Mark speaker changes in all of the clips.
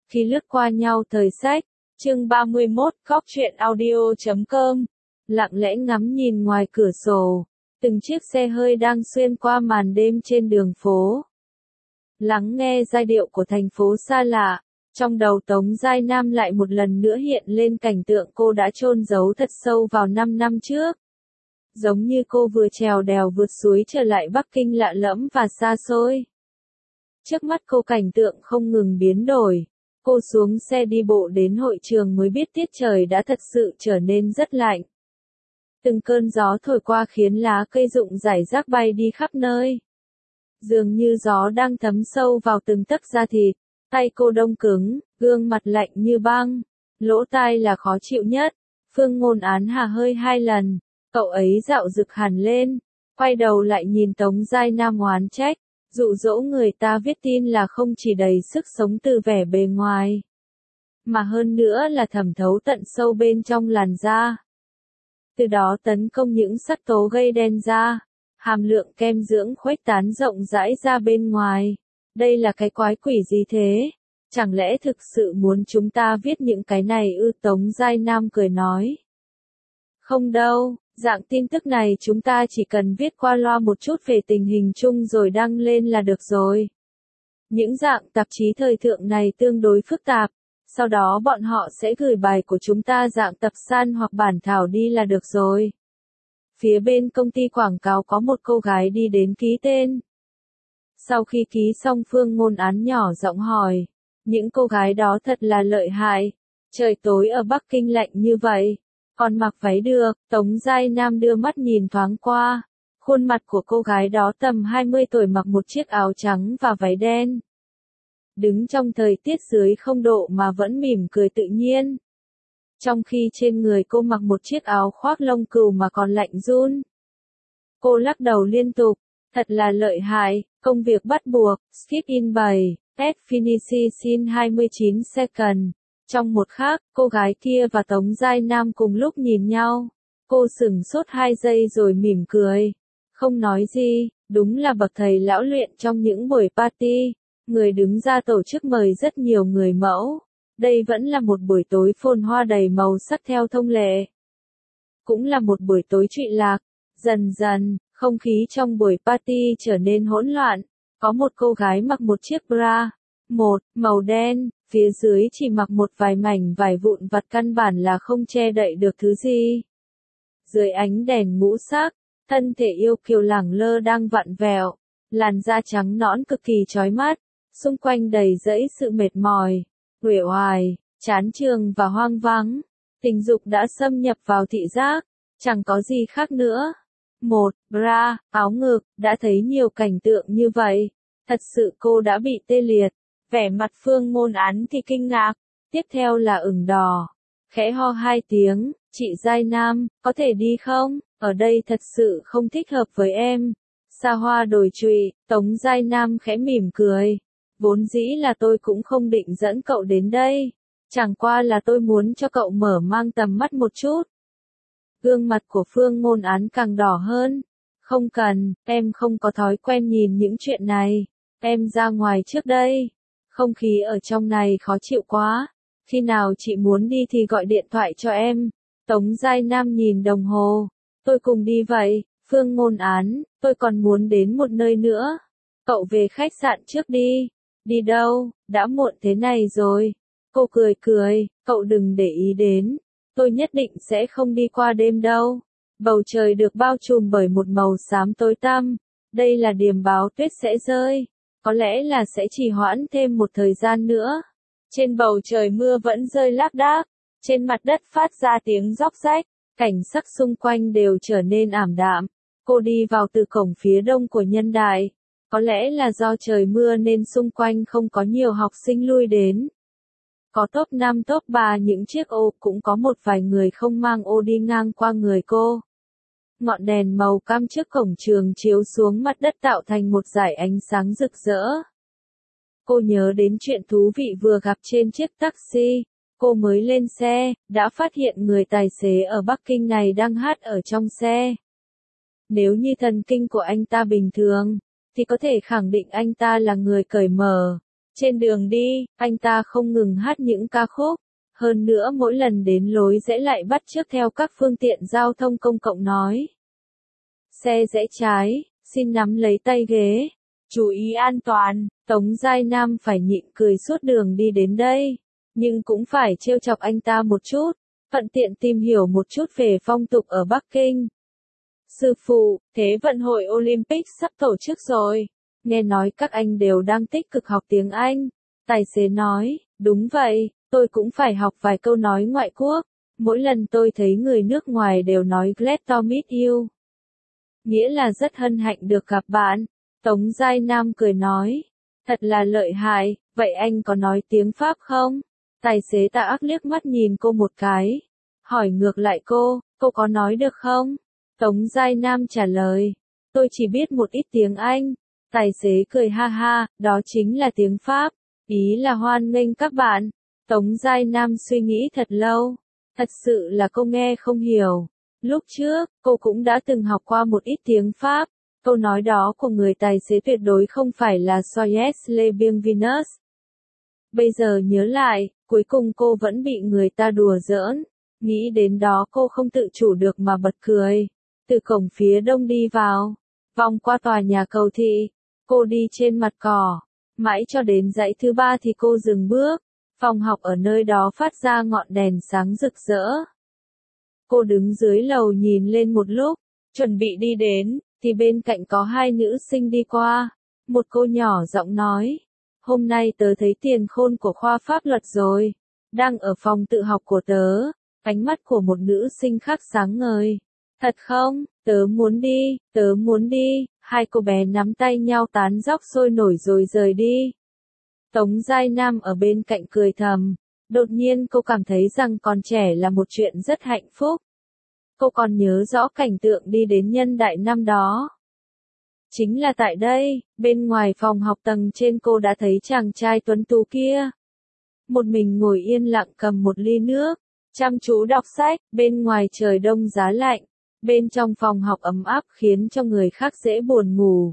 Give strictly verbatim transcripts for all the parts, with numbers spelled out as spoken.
Speaker 1: Khi lướt qua nhau thời sách, chương ba mươi mốt, góc truyện audio chấm com, lặng lẽ ngắm nhìn ngoài cửa sổ, từng chiếc xe hơi đang xuyên qua màn đêm trên đường phố. Lắng nghe giai điệu của thành phố xa lạ, trong đầu Tống Giai Nam lại một lần nữa hiện lên cảnh tượng cô đã chôn giấu thật sâu vào năm năm trước. Giống như cô vừa trèo đèo vượt suối trở lại Bắc Kinh lạ lẫm và xa xôi. Trước mắt cô cảnh tượng không ngừng biến đổi. Cô xuống xe đi bộ đến hội trường mới biết tiết trời đã thật sự trở nên rất lạnh. Từng cơn gió thổi qua khiến lá cây rụng rải rác bay đi khắp nơi. Dường như gió đang thấm sâu vào từng tấc da thịt, tay cô đông cứng, gương mặt lạnh như băng, lỗ tai là khó chịu nhất. Phương Ngôn Án hà hơi hai lần, cậu ấy dạo rực hẳn lên, quay đầu lại nhìn Tống Giai Nam oán trách. Dụ dỗ người ta viết tin là không chỉ đầy sức sống từ vẻ bề ngoài, mà hơn nữa là thẩm thấu tận sâu bên trong làn da. Từ đó tấn công những sắc tố gây đen da, hàm lượng kem dưỡng khuếch tán rộng rãi ra bên ngoài. Đây là cái quái quỷ gì thế? Chẳng lẽ thực sự muốn chúng ta viết những cái này ư? Tống Giai Nam cười nói. Không đâu. Dạng tin tức này chúng ta chỉ cần viết qua loa một chút về tình hình chung rồi đăng lên là được rồi. Những dạng tạp chí thời thượng này tương đối phức tạp, sau đó bọn họ sẽ gửi bài của chúng ta dạng tập san hoặc bản thảo đi là được rồi. Phía bên công ty quảng cáo có một cô gái đi đến ký tên. Sau khi ký xong Phương Ngôn Án nhỏ giọng hỏi, những cô gái đó thật là lợi hại, trời tối ở Bắc Kinh lạnh như vậy. Còn mặc váy được, Tống Giai Nam đưa mắt nhìn thoáng qua. Khuôn mặt của cô gái đó tầm hai mươi tuổi mặc một chiếc áo trắng và váy đen. Đứng trong thời tiết dưới không độ mà vẫn mỉm cười tự nhiên. Trong khi trên người cô mặc một chiếc áo khoác lông cừu mà còn lạnh run. Cô lắc đầu liên tục, thật là lợi hại, công việc bắt buộc, skip in bảy, at finish in hai mươi chín second. Trong một khắc, cô gái kia và Tống Giai Nam cùng lúc nhìn nhau. Cô sửng sốt hai giây rồi mỉm cười. Không nói gì, đúng là bậc thầy lão luyện trong những buổi party. Người đứng ra tổ chức mời rất nhiều người mẫu. Đây vẫn là một buổi tối phồn hoa đầy màu sắc theo thông lệ. Cũng là một buổi tối trụy lạc. Dần dần, không khí trong buổi party trở nên hỗn loạn. Có một cô gái mặc một chiếc bra. Một, màu đen. Phía dưới chỉ mặc một vài mảnh vải vụn vặt căn bản là không che đậy được thứ gì. Dưới ánh đèn ngũ sắc, thân thể yêu kiều lẳng lơ đang vặn vẹo, làn da trắng nõn cực kỳ chói mắt, xung quanh đầy rẫy sự mệt mỏi, uể oải, chán chường và hoang vắng. Tình dục đã xâm nhập vào thị giác, chẳng có gì khác nữa. Một, bra, áo ngực, đã thấy nhiều cảnh tượng như vậy. Thật sự cô đã bị tê liệt. Vẻ mặt Phương Ngôn Án thì kinh ngạc, tiếp theo là ửng đỏ, khẽ ho hai tiếng, chị Giai Nam, có thể đi không, ở đây thật sự không thích hợp với em. Xa hoa đồi trụy, Tống Giai Nam khẽ mỉm cười, vốn dĩ là tôi cũng không định dẫn cậu đến đây, chẳng qua là tôi muốn cho cậu mở mang tầm mắt một chút. Gương mặt của Phương Ngôn Án càng đỏ hơn, không cần, em không có thói quen nhìn những chuyện này, em ra ngoài trước đây. Không khí ở trong này khó chịu quá, khi nào chị muốn đi thì gọi điện thoại cho em. Tống Giai Nam nhìn đồng hồ, tôi cùng đi vậy. Phương Ngôn Án, tôi còn muốn đến một nơi nữa. Cậu về khách sạn trước đi. Đi đâu, đã muộn thế này rồi. Cô cười cười, cậu đừng để ý đến. Tôi nhất định sẽ không đi qua đêm đâu. Bầu trời được bao trùm bởi một màu xám tối tăm. Đây là điềm báo tuyết sẽ rơi. Có lẽ là sẽ trì hoãn thêm một thời gian nữa. Trên bầu trời mưa vẫn rơi lác đác, trên mặt đất phát ra tiếng róc rách, cảnh sắc xung quanh đều trở nên ảm đạm. Cô đi vào từ cổng phía đông của Nhân Đại. Có lẽ là do trời mưa nên xung quanh không có nhiều học sinh lui đến. Có top năm top ba những chiếc ô, cũng có một vài người không mang ô đi ngang qua người cô. Ngọn đèn màu cam trước cổng trường chiếu xuống mặt đất tạo thành một dải ánh sáng rực rỡ. Cô nhớ đến chuyện thú vị vừa gặp trên chiếc taxi. Cô mới lên xe, đã phát hiện người tài xế ở Bắc Kinh này đang hát ở trong xe. Nếu như thần kinh của anh ta bình thường, thì có thể khẳng định anh ta là người cởi mở. Trên đường đi, anh ta không ngừng hát những ca khúc. Hơn nữa mỗi lần đến lối rẽ lại bắt chước theo các phương tiện giao thông công cộng nói. Xe rẽ trái, xin nắm lấy tay ghế. Chú ý an toàn, Tống Giai Nam phải nhịn cười suốt đường đi đến đây. Nhưng cũng phải trêu chọc anh ta một chút, thuận tiện tìm hiểu một chút về phong tục ở Bắc Kinh. Sư phụ, Thế vận hội Olympic sắp tổ chức rồi. Nghe nói các anh đều đang tích cực học tiếng Anh. Tài xế nói, đúng vậy, tôi cũng phải học vài câu nói ngoại quốc. Mỗi lần tôi thấy người nước ngoài đều nói glad to meet you. Nghĩa là rất hân hạnh được gặp bạn. Tống Giai Nam cười nói, thật là lợi hại, vậy anh có nói tiếng Pháp không? Tài xế tà ác liếc mắt nhìn cô một cái. Hỏi ngược lại cô, cô có nói được không? Tống Giai Nam trả lời, tôi chỉ biết một ít tiếng Anh. Tài xế cười ha ha, đó chính là tiếng Pháp, ý là hoan nghênh các bạn. Tống Giai Nam suy nghĩ thật lâu, thật sự là cô nghe không hiểu. Lúc trước, cô cũng đã từng học qua một ít tiếng Pháp, câu nói đó của người tài xế tuyệt đối không phải là Soyez les bienvenus. Bây giờ nhớ lại, cuối cùng cô vẫn bị người ta đùa giỡn, nghĩ đến đó cô không tự chủ được mà bật cười. Từ cổng phía đông đi vào, vòng qua tòa nhà cầu thị, cô đi trên mặt cỏ, mãi cho đến dãy thứ ba thì cô dừng bước, phòng học ở nơi đó phát ra ngọn đèn sáng rực rỡ. Cô đứng dưới lầu nhìn lên một lúc, chuẩn bị đi đến, thì bên cạnh có hai nữ sinh đi qua, một cô nhỏ giọng nói, hôm nay tớ thấy tiền khôn của khoa pháp luật rồi, đang ở phòng tự học của tớ. Ánh mắt của một nữ sinh khác sáng ngời. Thật không, tớ muốn đi, tớ muốn đi, hai cô bé nắm tay nhau tán dóc sôi nổi rồi rời đi. Tống Giai Nam ở bên cạnh cười thầm, đột nhiên cô cảm thấy rằng còn trẻ là một chuyện rất hạnh phúc. Cô còn nhớ rõ cảnh tượng đi đến Nhân Đại năm đó. Chính là tại đây, bên ngoài phòng học tầng trên cô đã thấy chàng trai tuấn tú kia. Một mình ngồi yên lặng cầm một ly nước, chăm chú đọc sách, bên ngoài trời đông giá lạnh, bên trong phòng học ấm áp khiến cho người khác dễ buồn ngủ.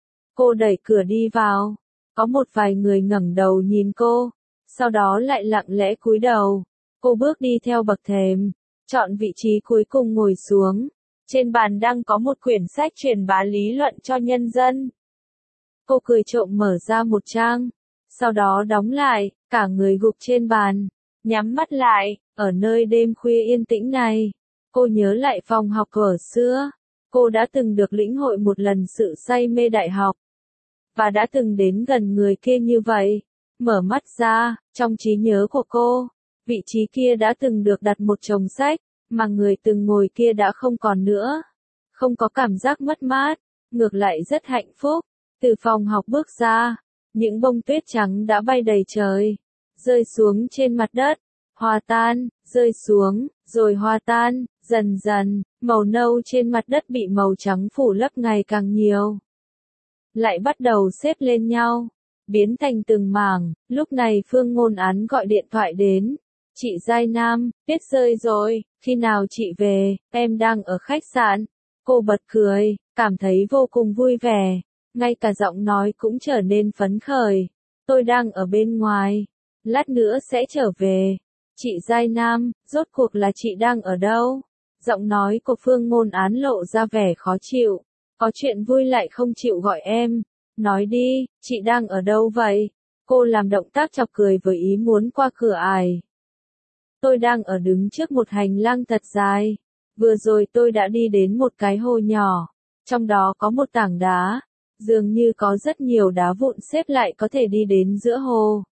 Speaker 1: Cô đẩy cửa đi vào, có một vài người ngẩng đầu nhìn cô, sau đó lại lặng lẽ cúi đầu. Cô bước đi theo bậc thềm, chọn vị trí cuối cùng ngồi xuống. Trên bàn đang có một quyển sách truyền bá lý luận cho nhân dân. Cô cười trộm mở ra một trang, sau đó đóng lại, cả người gục trên bàn, nhắm mắt lại. Ở nơi đêm khuya yên tĩnh này, cô nhớ lại phòng học ở xưa. Cô đã từng được lĩnh hội một lần sự say mê đại học, và đã từng đến gần người kia như vậy. Mở mắt ra, trong trí nhớ của cô, vị trí kia đã từng được đặt một chồng sách, mà người từng ngồi kia đã không còn nữa. Không có cảm giác mất mát, ngược lại rất hạnh phúc. Từ phòng học bước ra, những bông tuyết trắng đã bay đầy trời, rơi xuống trên mặt đất, hòa tan, rơi xuống, rồi hòa tan, dần dần, màu nâu trên mặt đất bị màu trắng phủ lấp ngày càng nhiều. Lại bắt đầu xếp lên nhau, biến thành từng mảng. Lúc này Phương Ngôn Án gọi điện thoại đến. Chị Giai Nam, tuyết rơi rồi, khi nào chị về, em đang ở khách sạn. Cô bật cười, cảm thấy vô cùng vui vẻ, ngay cả giọng nói cũng trở nên phấn khởi. Tôi đang ở bên ngoài, lát nữa sẽ trở về. Chị Giai Nam, rốt cuộc là chị đang ở đâu? Giọng nói của Phương Ngôn Án lộ ra vẻ khó chịu. Có chuyện vui lại không chịu gọi em. Nói đi, chị đang ở đâu vậy? Cô làm động tác chọc cười với ý muốn qua cửa ải. Tôi đang ở đứng trước một hành lang thật dài. Vừa rồi tôi đã đi đến một cái hồ nhỏ. Trong đó có một tảng đá. Dường như có rất nhiều đá vụn xếp lại có thể đi đến giữa hồ.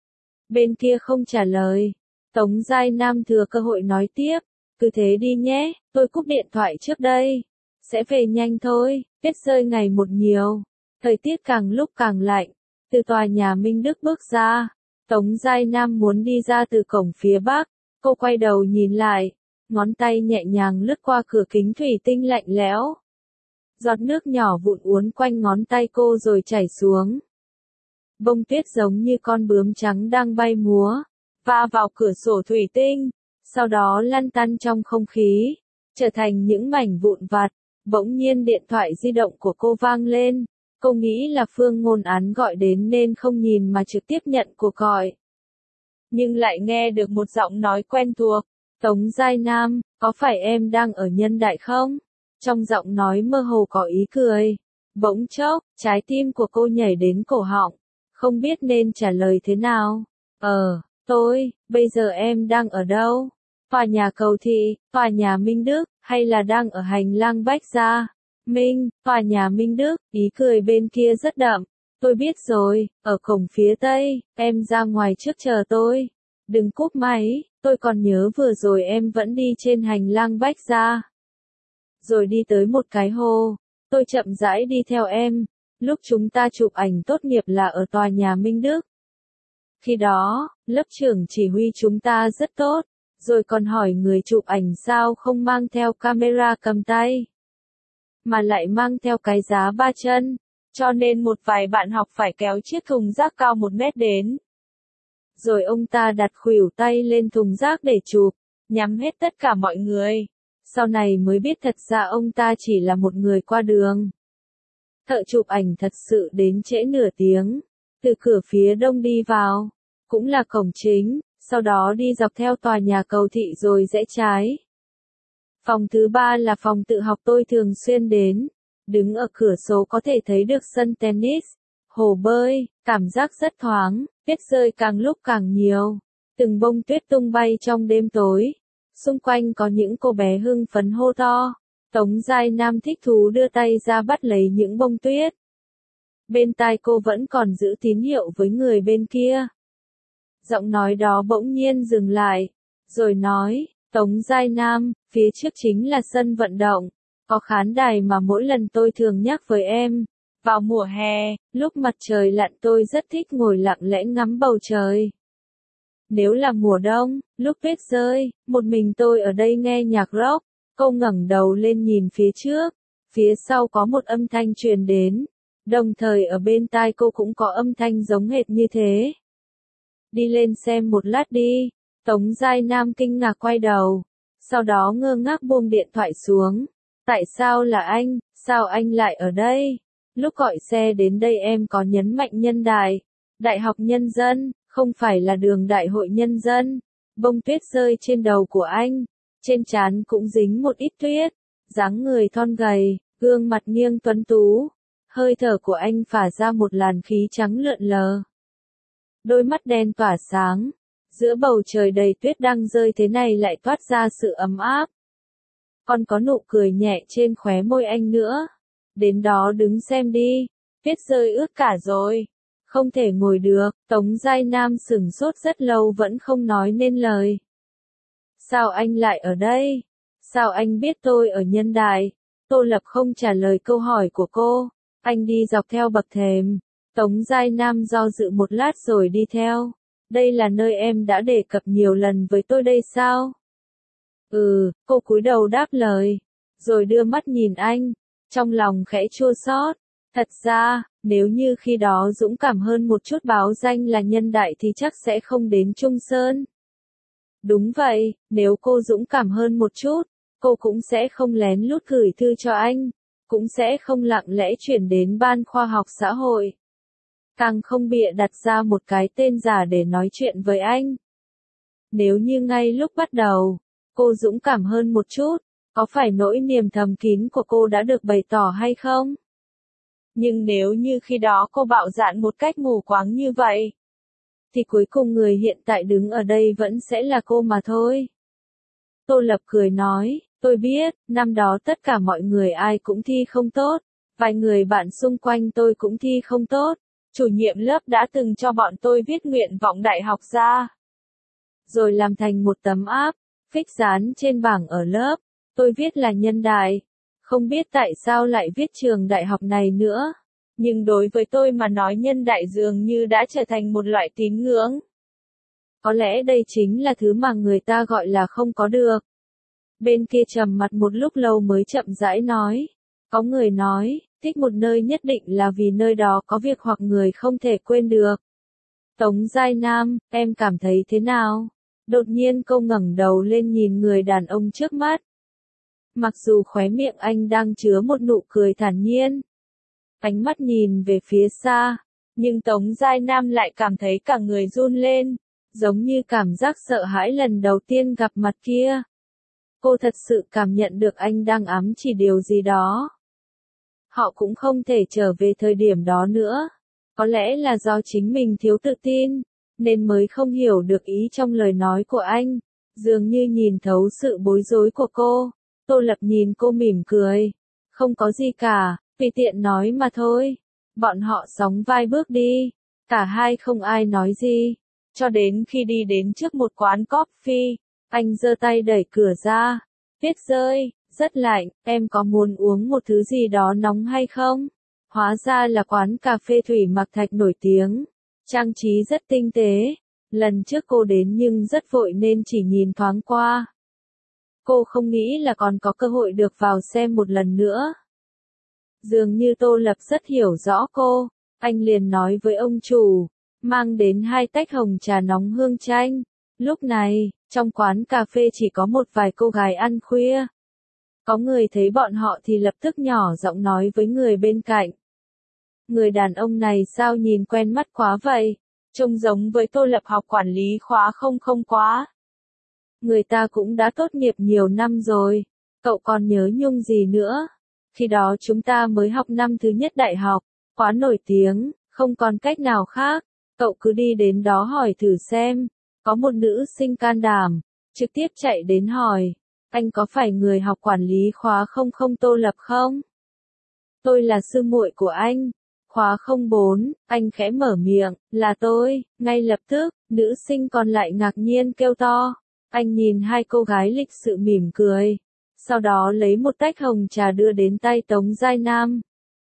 Speaker 1: Bên kia không trả lời. Tống Giai Nam thừa cơ hội nói tiếp. Cứ thế đi nhé, tôi cúp điện thoại trước đây. Sẽ về nhanh thôi, tuyết rơi ngày một nhiều. Thời tiết càng lúc càng lạnh. Từ tòa nhà Minh Đức bước ra. Tống Giai Nam muốn đi ra từ cổng phía bắc. Cô quay đầu nhìn lại. Ngón tay nhẹ nhàng lướt qua cửa kính thủy tinh lạnh lẽo. Giọt nước nhỏ vụn uốn quanh ngón tay cô rồi chảy xuống. Bông tuyết giống như con bướm trắng đang bay múa, va vào cửa sổ thủy tinh, sau đó lăn tăn trong không khí, trở thành những mảnh vụn vặt. Bỗng nhiên điện thoại di động của cô vang lên. Cô nghĩ là Phương Ngôn Án gọi đến nên không nhìn mà trực tiếp nhận cuộc gọi. Nhưng lại nghe được một giọng nói quen thuộc. Tống Giai Nam, có phải em đang ở Nhân Đại không? Trong giọng nói mơ hồ có ý cười. Bỗng chốc, trái tim của cô nhảy đến cổ họng. Không biết nên trả lời thế nào. Ờ, tôi, bây giờ em đang ở đâu? Tòa nhà Cầu Thị, tòa nhà Minh Đức, hay là đang ở hành lang Bách Gia? Minh, tòa nhà Minh Đức, ý cười bên kia rất đậm. Tôi biết rồi, ở cổng phía Tây, em ra ngoài trước chờ tôi. Đừng cúp máy, tôi còn nhớ vừa rồi em vẫn đi trên hành lang Bách Gia. Rồi đi tới một cái hồ, tôi chậm rãi đi theo em. Lúc chúng ta chụp ảnh tốt nghiệp là ở tòa nhà Minh Đức. Khi đó, lớp trưởng chỉ huy chúng ta rất tốt, rồi còn hỏi người chụp ảnh sao không mang theo camera cầm tay, mà lại mang theo cái giá ba chân, cho nên một vài bạn học phải kéo chiếc thùng rác cao một mét đến. Rồi ông ta đặt khuỷu tay lên thùng rác để chụp, nhắm hết tất cả mọi người. Sau này mới biết thật ra ông ta chỉ là một người qua đường. Thợ chụp ảnh thật sự đến trễ nửa tiếng, từ cửa phía đông đi vào, cũng là cổng chính, sau đó đi dọc theo tòa nhà Cầu Thị rồi rẽ trái. Phòng thứ ba là phòng tự học tôi thường xuyên đến, đứng ở cửa sổ có thể thấy được sân tennis, hồ bơi, cảm giác rất thoáng, tuyết rơi càng lúc càng nhiều, từng bông tuyết tung bay trong đêm tối, xung quanh có những cô bé hưng phấn hô to. Tống Giai Nam thích thú đưa tay ra bắt lấy những bông tuyết. Bên tai cô vẫn còn giữ tín hiệu với người bên kia. Giọng nói đó bỗng nhiên dừng lại, rồi nói, Tống Giai Nam, phía trước chính là sân vận động, có khán đài mà mỗi lần tôi thường nhắc với em. Vào mùa hè, lúc mặt trời lặn tôi rất thích ngồi lặng lẽ ngắm bầu trời. Nếu là mùa đông, lúc tuyết rơi, một mình tôi ở đây nghe nhạc rock. Cô ngẩng đầu lên nhìn phía trước, phía sau có một âm thanh truyền đến, đồng thời ở bên tai cô cũng có âm thanh giống hệt như thế. Đi lên xem một lát đi. Tống Giai Nam kinh ngạc quay đầu, sau đó ngơ ngác buông điện thoại xuống. Tại sao là anh, sao anh lại ở đây? Lúc gọi xe đến đây em có nhấn mạnh Nhân Đại, Đại học Nhân dân, không phải là đường Đại hội Nhân dân. Bông tuyết rơi trên đầu của anh. Trên trán cũng dính một ít tuyết, dáng người thon gầy, gương mặt nghiêng tuấn tú, hơi thở của anh phả ra một làn khí trắng lượn lờ. Đôi mắt đen tỏa sáng, giữa bầu trời đầy tuyết đang rơi thế này lại toát ra sự ấm áp. Còn có nụ cười nhẹ trên khóe môi anh nữa. Đến đó đứng xem đi, tuyết rơi ướt cả rồi, không thể ngồi được. Tống Giai Nam sửng sốt rất lâu vẫn không nói nên lời. Sao anh lại ở đây? Sao anh biết tôi ở Nhân Đại? Tô Lập không trả lời câu hỏi của cô. Anh đi dọc theo bậc thềm. Tống Giai Nam do dự một lát rồi đi theo. Đây là nơi em đã đề cập nhiều lần với tôi đây sao? Ừ, cô cúi đầu đáp lời. Rồi đưa mắt nhìn anh. Trong lòng khẽ chua xót. Thật ra, nếu như khi đó dũng cảm hơn một chút báo danh là Nhân Đại thì chắc sẽ không đến Trung Sơn. Đúng vậy, nếu cô dũng cảm hơn một chút, cô cũng sẽ không lén lút gửi thư cho anh, cũng sẽ không lặng lẽ chuyển đến Ban Khoa học Xã hội. Càng không bịa đặt ra một cái tên giả để nói chuyện với anh. Nếu như ngay lúc bắt đầu, cô dũng cảm hơn một chút, có phải nỗi niềm thầm kín của cô đã được bày tỏ hay không? Nhưng nếu như khi đó cô bạo dạn một cách mù quáng như vậy, thì cuối cùng người hiện tại đứng ở đây vẫn sẽ là cô mà thôi. Tô Lập cười nói, tôi biết, năm đó tất cả mọi người ai cũng thi không tốt, vài người bạn xung quanh tôi cũng thi không tốt, chủ nhiệm lớp đã từng cho bọn tôi viết nguyện vọng đại học ra. Rồi làm thành một tấm áp, phích dán trên bảng ở lớp, tôi viết là Nhân Đại, không biết tại sao lại viết trường đại học này nữa. Nhưng đối với tôi mà nói Nhân Đại dường như đã trở thành một loại tín ngưỡng. Có lẽ đây chính là thứ mà người ta gọi là không có được. Bên kia trầm mặt một lúc lâu mới chậm rãi nói. Có người nói, thích một nơi nhất định là vì nơi đó có việc hoặc người không thể quên được. Tống Giai Nam, em cảm thấy thế nào? Đột nhiên cô ngẩng đầu lên nhìn người đàn ông trước mắt. Mặc dù khóe miệng anh đang chứa một nụ cười thản nhiên. ánh mắt nhìn về phía xa, nhưng Tống Giai Nam lại cảm thấy cả người run lên, giống như cảm giác sợ hãi lần đầu tiên gặp mặt kia. Cô thật sự cảm nhận được anh đang ám chỉ điều gì đó. Họ cũng không thể trở về thời điểm đó nữa. Có lẽ là do chính mình thiếu tự tin, nên mới không hiểu được ý trong lời nói của anh. Dường như nhìn thấu sự bối rối của cô. Tô Lập nhìn cô mỉm cười. Không có gì cả, tùy tiện nói mà thôi. Bọn họ sóng vai bước đi. Cả hai không ai nói gì. Cho đến khi đi đến trước một quán coffee, anh giơ tay đẩy cửa ra. Tuyết rơi, rất lạnh, em có muốn uống một thứ gì đó nóng hay không? Hóa ra là quán cà phê Thủy Mặc Thạch nổi tiếng. Trang trí rất tinh tế. Lần trước cô đến nhưng rất vội nên chỉ nhìn thoáng qua. Cô không nghĩ là còn có cơ hội được vào xem một lần nữa. Dường như Tô Lập rất hiểu rõ cô. Anh liền nói với ông chủ, mang đến hai tách hồng trà nóng hương chanh. Lúc này, trong quán cà phê chỉ có một vài cô gái ăn khuya. Có người thấy bọn họ thì lập tức nhỏ giọng nói với người bên cạnh. Người đàn ông này sao nhìn quen mắt quá vậy? Trông giống với Tô Lập học quản lý khóa không không quá. Người ta cũng đã tốt nghiệp nhiều năm rồi. Cậu còn nhớ Nhung gì nữa? Khi đó chúng ta mới học năm thứ nhất đại học. Quá nổi tiếng, không còn cách nào khác. Cậu cứ đi đến đó hỏi thử xem. Có một nữ sinh can đảm, trực tiếp chạy đến hỏi. Anh có phải người học quản lý khóa không không Tô Lập không? Tôi là sư muội của anh. Khóa không bốn, anh khẽ mở miệng, là tôi. Ngay lập tức, nữ sinh còn lại ngạc nhiên kêu to. Anh nhìn hai cô gái lịch sự mỉm cười. Sau đó lấy một tách hồng trà đưa đến tay Tống Giai Nam.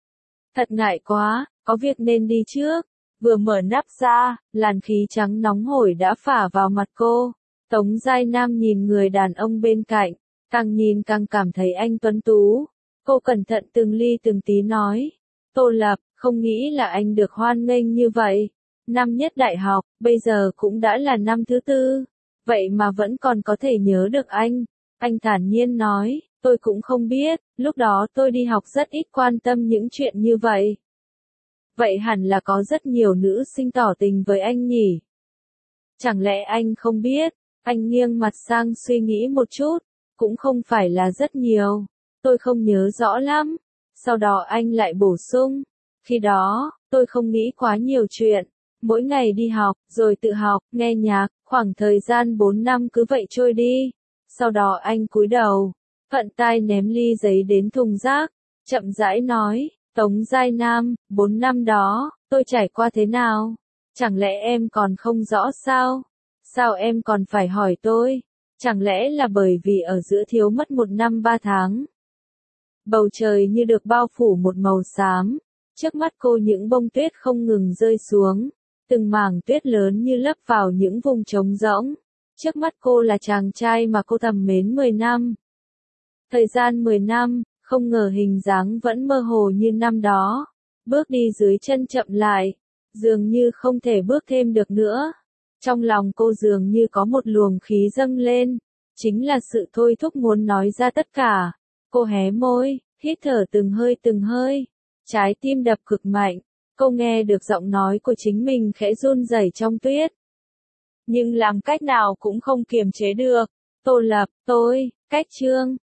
Speaker 1: Thật ngại quá, có việc nên đi trước. Vừa mở nắp ra, làn khí trắng nóng hổi đã phả vào mặt cô. Tống Giai Nam nhìn người đàn ông bên cạnh, càng nhìn càng cảm thấy anh tuấn tú. Cô cẩn thận từng ly từng tí nói. Tô Lập, không nghĩ là anh được hoan nghênh như vậy. Năm nhất đại học, bây giờ cũng đã là năm thứ tư. Vậy mà vẫn còn có thể nhớ được anh. Anh thản nhiên nói, tôi cũng không biết, lúc đó tôi đi học rất ít quan tâm những chuyện như vậy. Vậy hẳn là có rất nhiều nữ sinh tỏ tình với anh nhỉ? Chẳng lẽ anh không biết? Anh nghiêng mặt sang suy nghĩ một chút, cũng không phải là rất nhiều. Tôi không nhớ rõ lắm. Sau đó anh lại bổ sung. Khi đó, tôi không nghĩ quá nhiều chuyện. Mỗi ngày đi học, rồi tự học, nghe nhạc, khoảng thời gian bốn năm cứ vậy trôi đi. Sau đó anh cúi đầu, thuận tay ném ly giấy đến thùng rác, chậm rãi nói, Tống Giai Nam, bốn năm đó, tôi trải qua thế nào? Chẳng lẽ em còn không rõ sao? Sao em còn phải hỏi tôi? Chẳng lẽ là bởi vì ở giữa thiếu mất một năm ba tháng? Bầu trời như được bao phủ một màu xám, trước mắt cô những bông tuyết không ngừng rơi xuống, từng mảng tuyết lớn như lấp vào những vùng trống rỗng. Trước mắt cô là chàng trai mà cô thầm mến mười năm. Thời gian mười năm, không ngờ hình dáng vẫn mơ hồ như năm đó. Bước đi dưới chân chậm lại, dường như không thể bước thêm được nữa. Trong lòng cô dường như có một luồng khí dâng lên, chính là sự thôi thúc muốn nói ra tất cả. Cô hé môi, hít thở từng hơi từng hơi, trái tim đập cực mạnh. Cô nghe được giọng nói của chính mình khẽ run rẩy trong tuyết. Nhưng làm cách nào cũng không kiềm chế được. Tô Lập, tôi, cách Trương.